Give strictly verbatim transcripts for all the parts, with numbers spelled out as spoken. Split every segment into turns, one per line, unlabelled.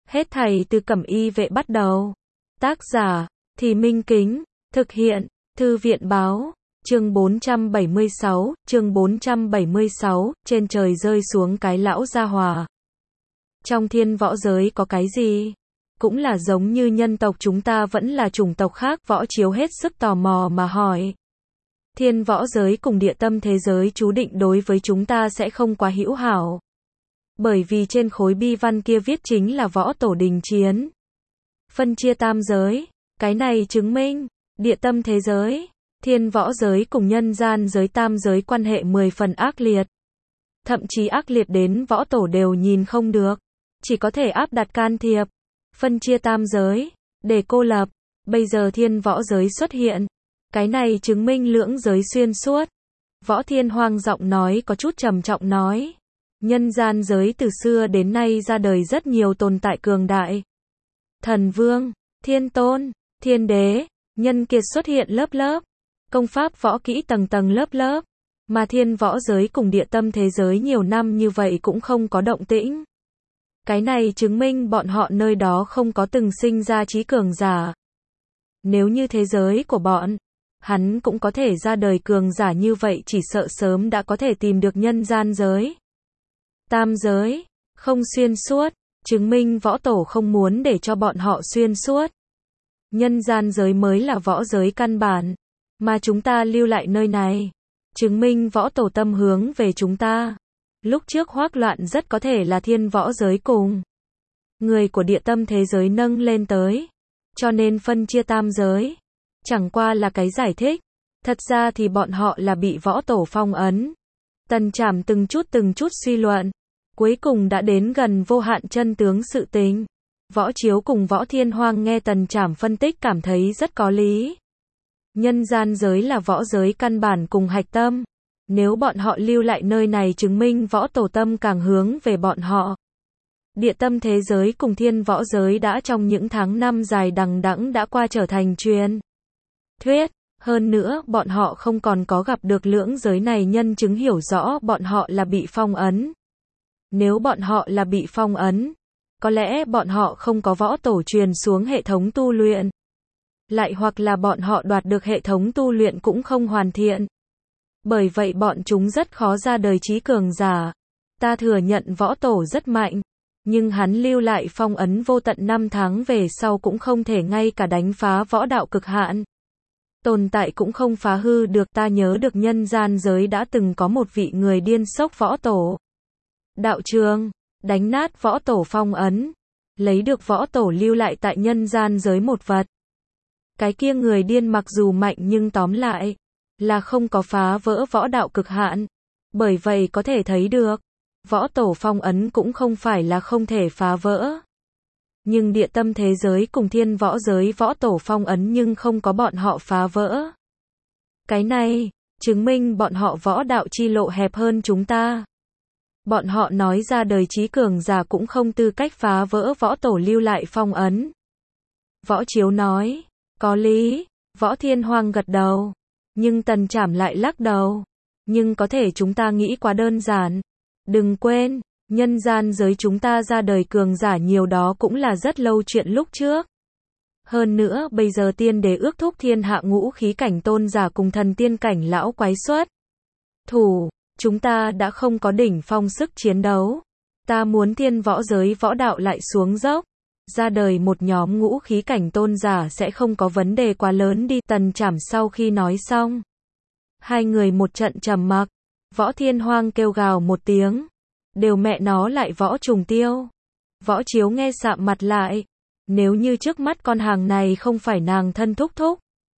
Hết thảy từ Cẩm Y Vệ bắt đầu. Tác giả, Thì Minh Kính, thực hiện, Thư viện báo, chương bốn trăm bảy mươi sáu, chương bốn trăm bảy mươi sáu, trên trời rơi xuống cái lão gia hòa. Trong thiên võ giới có cái gì? Cũng là giống như nhân tộc chúng ta vẫn là chủng tộc khác, Võ Chiếu hết sức tò mò mà hỏi. Thiên võ giới cùng địa tâm thế giới chú định đối với chúng ta sẽ không quá hữu hảo. Bởi vì trên khối bi văn kia viết chính là võ tổ đình chiến. Phân chia tam giới, cái này chứng minh, địa tâm thế giới, thiên võ giới cùng nhân gian giới tam giới quan hệ mười phần ác liệt. Thậm chí ác liệt đến võ tổ đều nhìn không được, chỉ có thể áp đặt can thiệp. Phân chia tam giới, để cô lập, bây giờ thiên võ giới xuất hiện. Cái này chứng minh lưỡng giới xuyên suốt. Võ Thiên Hoang giọng nói có chút trầm trọng nói. Nhân gian giới từ xưa đến nay ra đời rất nhiều tồn tại cường đại. Thần Vương, Thiên Tôn, Thiên Đế, nhân kiệt xuất hiện lớp lớp. Công pháp võ kỹ tầng tầng lớp lớp. Mà thiên võ giới cùng địa tâm thế giới nhiều năm như vậy cũng không có động tĩnh. Cái này chứng minh bọn họ nơi đó không có từng sinh ra trí cường giả. Nếu như thế giới của bọn hắn cũng có thể ra đời cường giả như vậy, chỉ sợ sớm đã có thể tìm được nhân gian giới. Tam giới, không xuyên suốt, chứng minh võ tổ không muốn để cho bọn họ xuyên suốt. Nhân gian giới mới là võ giới căn bản, mà chúng ta lưu lại nơi này, chứng minh võ tổ tâm hướng về chúng ta. Lúc trước hoác loạn rất có thể là thiên võ giới cùng người của địa tâm thế giới nâng lên tới, cho nên phân chia tam giới. Chẳng qua là cái giải thích, thật ra thì bọn họ là bị võ tổ phong ấn. Tần Trảm từng chút từng chút suy luận, cuối cùng đã đến gần vô hạn chân tướng sự tình. Võ Chiếu cùng Võ Thiên Hoang nghe Tần Trảm phân tích cảm thấy rất có lý. Nhân gian giới là võ giới căn bản cùng hạch tâm. Nếu bọn họ lưu lại nơi này chứng minh võ tổ tâm càng hướng về bọn họ. Địa tâm thế giới cùng thiên võ giới đã trong những tháng năm dài đằng đẵng đã qua trở thành truyền thuyết. Hơn nữa, bọn họ không còn có gặp được lưỡng giới này nhân chứng hiểu rõ bọn họ là bị phong ấn. Nếu bọn họ là bị phong ấn, có lẽ bọn họ không có võ tổ truyền xuống hệ thống tu luyện. Lại hoặc là bọn họ đoạt được hệ thống tu luyện cũng không hoàn thiện. Bởi vậy bọn chúng rất khó ra đời trí cường giả. Ta thừa nhận võ tổ rất mạnh, nhưng hắn lưu lại phong ấn vô tận năm tháng về sau cũng không thể ngay cả đánh phá võ đạo cực hạn. Tồn tại cũng không phá hư được. Ta nhớ được nhân gian giới đã từng có một vị người điên sốc võ tổ. Đạo trường, đánh nát võ tổ phong ấn, lấy được võ tổ lưu lại tại nhân gian giới một vật. Cái kia người điên mặc dù mạnh nhưng tóm lại là không có phá vỡ võ đạo cực hạn. Bởi vậy có thể thấy được, võ tổ phong ấn cũng không phải là không thể phá vỡ. Nhưng địa tâm thế giới cùng thiên võ giới võ tổ phong ấn nhưng không có bọn họ phá vỡ. Cái này, chứng minh bọn họ võ đạo chi lộ hẹp hơn chúng ta. Bọn họ nói ra đời trí cường giả cũng không tư cách phá vỡ võ tổ lưu lại phong ấn. Võ Chiếu nói, có lý. Võ Thiên Hoang gật đầu. Nhưng Tần Trảm lại lắc đầu. Nhưng có thể chúng ta nghĩ quá đơn giản. Đừng quên, nhân gian giới chúng ta ra đời cường giả nhiều đó cũng là rất lâu chuyện lúc trước. Hơn nữa, bây giờ tiên đế ước thúc thiên hạ ngũ khí cảnh tôn giả cùng thần tiên cảnh lão quái xuất thủ, chúng ta đã không có đỉnh phong sức chiến đấu. Ta muốn thiên võ giới võ đạo lại xuống dốc. Ra đời một nhóm ngũ khí cảnh tôn giả sẽ không có vấn đề quá lớn đi. Tần Trảm sau khi nói xong, hai người một trận trầm mặc. Võ Thiên Hoang kêu gào một tiếng, đều mẹ nó lại võ trùng tiêu. Võ Chiếu nghe sạm mặt lại. Nếu như trước mắt con hàng này không phải nàng thân thúc thúc,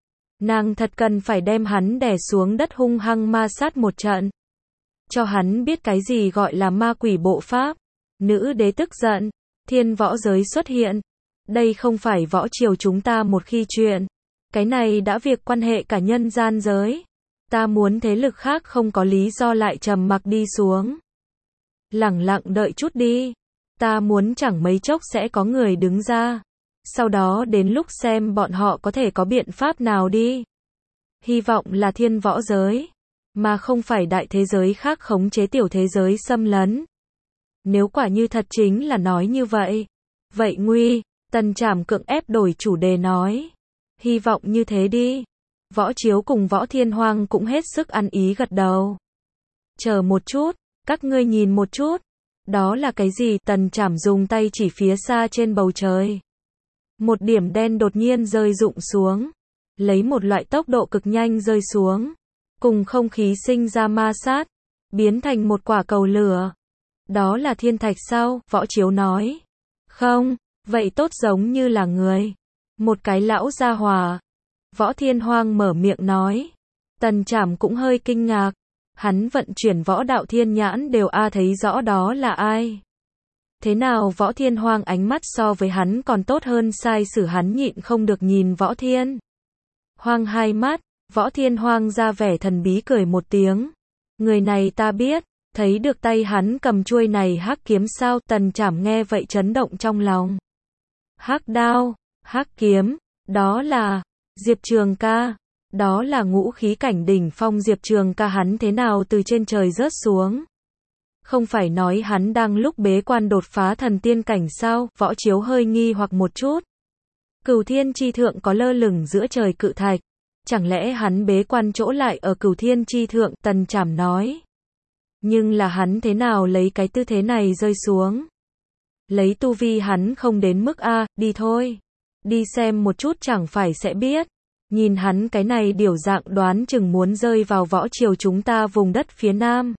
nàng thật cần phải đem hắn đè xuống đất hung hăng ma sát một trận, cho hắn biết cái gì gọi là ma quỷ bộ pháp. Nữ đế tức giận. Thiên võ giới xuất hiện. Đây không phải võ triều chúng ta một khi chuyện. Cái này đã việc quan hệ cả nhân gian giới. Ta muốn thế lực khác không có lý do lại trầm mặc đi xuống. Lẳng lặng đợi chút đi. Ta muốn chẳng mấy chốc sẽ có người đứng ra. Sau đó đến lúc xem bọn họ có thể có biện pháp nào đi. Hy vọng là thiên võ giới, mà không phải đại thế giới khác khống chế tiểu thế giới xâm lấn. Nếu quả như thật chính là nói như vậy, Vậy nguy, Tần Trảm cưỡng ép đổi chủ đề nói. Hy vọng như thế đi. Võ Chiếu cùng Võ Thiên Hoang cũng hết sức ăn ý gật đầu. Chờ một chút, các ngươi nhìn một chút. Đó là cái gì? Tần Trảm dùng tay chỉ phía xa trên bầu trời. Một điểm đen đột nhiên rơi rụng xuống. Lấy một loại tốc độ cực nhanh rơi xuống. Cùng không khí sinh ra ma sát. Biến thành một quả cầu lửa. Đó là thiên thạch sao? Võ Chiếu nói. Không, vậy tốt giống như là người. Một cái lão gia hỏa. Võ Thiên Hoang mở miệng nói. Tần Trảm cũng hơi kinh ngạc. Hắn vận chuyển võ đạo thiên nhãn đều a thấy rõ đó là ai. Thế nào Võ Thiên Hoang ánh mắt so với hắn còn tốt hơn, sai sử hắn nhịn không được nhìn Võ Thiên Hoang hai mắt. Võ Thiên Hoang ra vẻ thần bí cười một tiếng. Người này ta biết, thấy được tay hắn cầm chuôi này hắc kiếm sao? Tần Trảm nghe vậy chấn động trong lòng. Hắc đao, hắc kiếm, đó là Diệp Trường Ca. Đó là ngũ khí cảnh đỉnh phong Diệp Trường Ca, hắn thế nào từ trên trời rớt xuống? Không phải nói hắn đang lúc bế quan đột phá thần tiên cảnh sao? Võ Chiếu hơi nghi hoặc một chút. Cửu Thiên Chi Thượng có lơ lửng giữa trời cự thạch. Chẳng lẽ hắn bế quan chỗ lại ở Cửu Thiên Chi Thượng? Tần Trảm nói. Nhưng là hắn thế nào lấy cái tư thế này rơi xuống? Lấy tu vi hắn không đến mức a, đi thôi. Đi xem một chút chẳng phải sẽ biết. Nhìn hắn cái này điều dạng đoán chừng muốn rơi vào võ triều chúng ta vùng đất phía nam.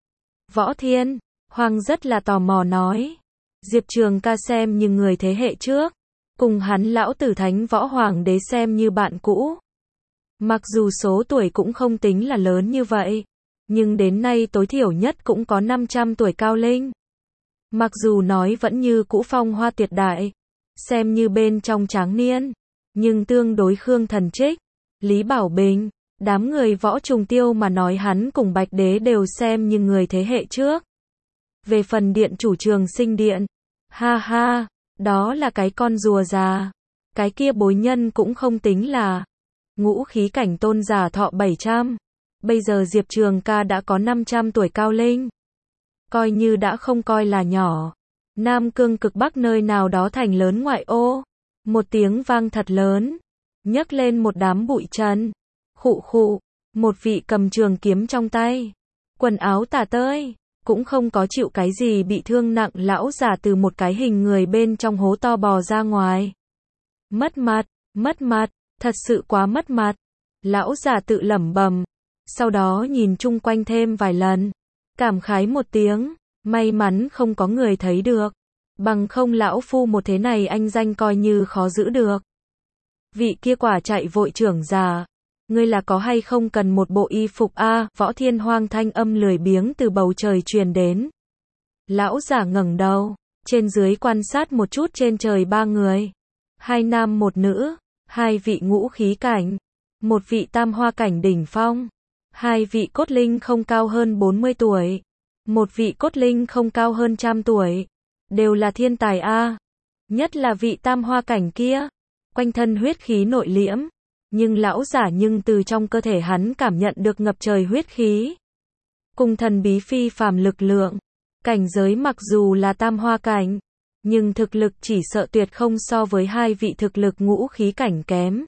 Võ Thiên Hoang rất là tò mò nói. Diệp Trường Ca xem như người thế hệ trước. Cùng hắn lão tử Thánh Võ Hoàng đế xem như bạn cũ. Mặc dù số tuổi cũng không tính là lớn như vậy. Nhưng đến nay tối thiểu nhất cũng có năm trăm tuổi cao linh. Mặc dù nói vẫn như cũ phong hoa tuyệt đại. Xem như bên trong tráng niên. Nhưng tương đối Khương Thần Trích, Lý Bảo Bình, đám người Võ Trùng Tiêu mà nói hắn cùng Bạch Đế đều xem như người thế hệ trước. Về phần điện chủ Trường Sinh Điện, ha ha, đó là cái con rùa già. Cái kia bối nhân cũng không tính là ngũ khí cảnh tôn giả thọ bảy trăm. Bây giờ Diệp Trường Ca đã có năm trăm tuổi cao linh. Coi như đã không coi là nhỏ. Nam Cương cực Bắc nơi nào đó thành lớn ngoại ô. Một tiếng vang thật lớn. Nhấc lên một đám bụi trần. Khụ khụ. Một vị cầm trường kiếm trong tay. Quần áo tả tơi. Cũng không có chịu cái gì bị thương nặng, lão giả từ một cái hình người bên trong hố to bò ra ngoài. Mất mặt, mất mặt, thật sự quá mất mặt. Lão giả tự lẩm bẩm. Sau đó nhìn chung quanh thêm vài lần. Cảm khái một tiếng. May mắn không có người thấy được. Bằng không lão phu một thế này anh danh coi như khó giữ được. Vị kia quả chạy vội trưởng già. Ngươi là có hay không cần một bộ y phục a? À, Võ Thiên Hoang thanh âm lười biếng từ bầu trời truyền đến. Lão giả ngẩng đầu. Trên dưới quan sát một chút trên trời ba người. Hai nam một nữ. Hai vị ngũ khí cảnh. Một vị tam hoa cảnh đỉnh phong. Hai vị cốt linh không cao hơn bốn mươi tuổi. Một vị cốt linh không cao hơn trăm tuổi. Đều là thiên tài a. Nhất là vị tam hoa cảnh kia. Quanh thân huyết khí nội liễm. Nhưng lão giả nhưng từ trong cơ thể hắn cảm nhận được ngập trời huyết khí. Cùng thần bí phi phàm lực lượng. Cảnh giới mặc dù là tam hoa cảnh. Nhưng thực lực chỉ sợ tuyệt không so với hai vị thực lực ngũ khí cảnh kém.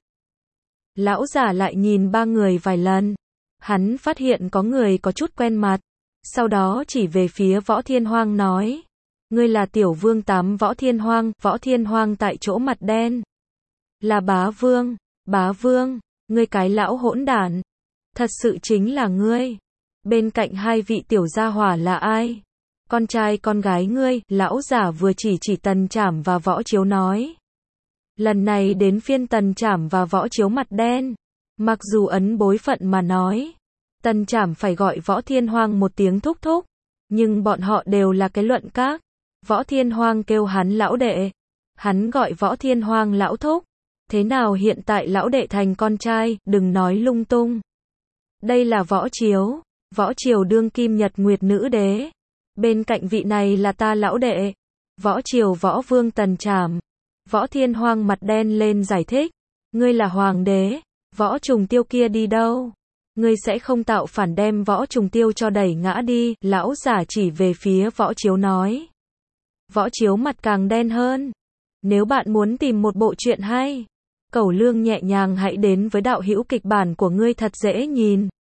Lão giả lại nhìn ba người vài lần. Hắn phát hiện có người có chút quen mặt. Sau đó chỉ về phía Võ Thiên Hoang nói. Ngươi là tiểu vương tám Võ Thiên Hoang. Võ Thiên Hoang tại chỗ mặt đen. Là bá vương. Bá vương. Ngươi cái lão hỗn đản. Thật sự chính là ngươi. Bên cạnh hai vị tiểu gia hỏa là ai? Con trai con gái ngươi? Lão giả vừa chỉ chỉ Tần Trảm và Võ Chiếu nói. Lần này đến phiên Tần Trảm và Võ Chiếu mặt đen. Mặc dù ấn bối phận mà nói. Tần Trảm phải gọi Võ Thiên Hoang một tiếng thúc thúc. Nhưng bọn họ đều là cái luận các. Võ Thiên Hoang kêu hắn lão đệ. Hắn gọi Võ Thiên Hoang lão thúc. Thế nào hiện tại lão đệ thành con trai, đừng nói lung tung. Đây là Võ Chiếu. Võ Triều đương kim Nhật Nguyệt nữ đế. Bên cạnh vị này là ta lão đệ. Võ Triều Võ Vương Tần Trảm. Võ Thiên Hoang mặt đen lên giải thích. Ngươi là hoàng đế. Võ Trùng Tiêu kia đi đâu? Ngươi sẽ không tạo phản đem Võ Trùng Tiêu cho đẩy ngã đi. Lão giả chỉ về phía Võ Chiếu nói. Võ Chiếu mặt càng đen hơn. Nếu bạn muốn tìm một bộ truyện hay, cẩu lương nhẹ nhàng hãy đến với đạo hữu kịch bản của ngươi thật dễ nhìn.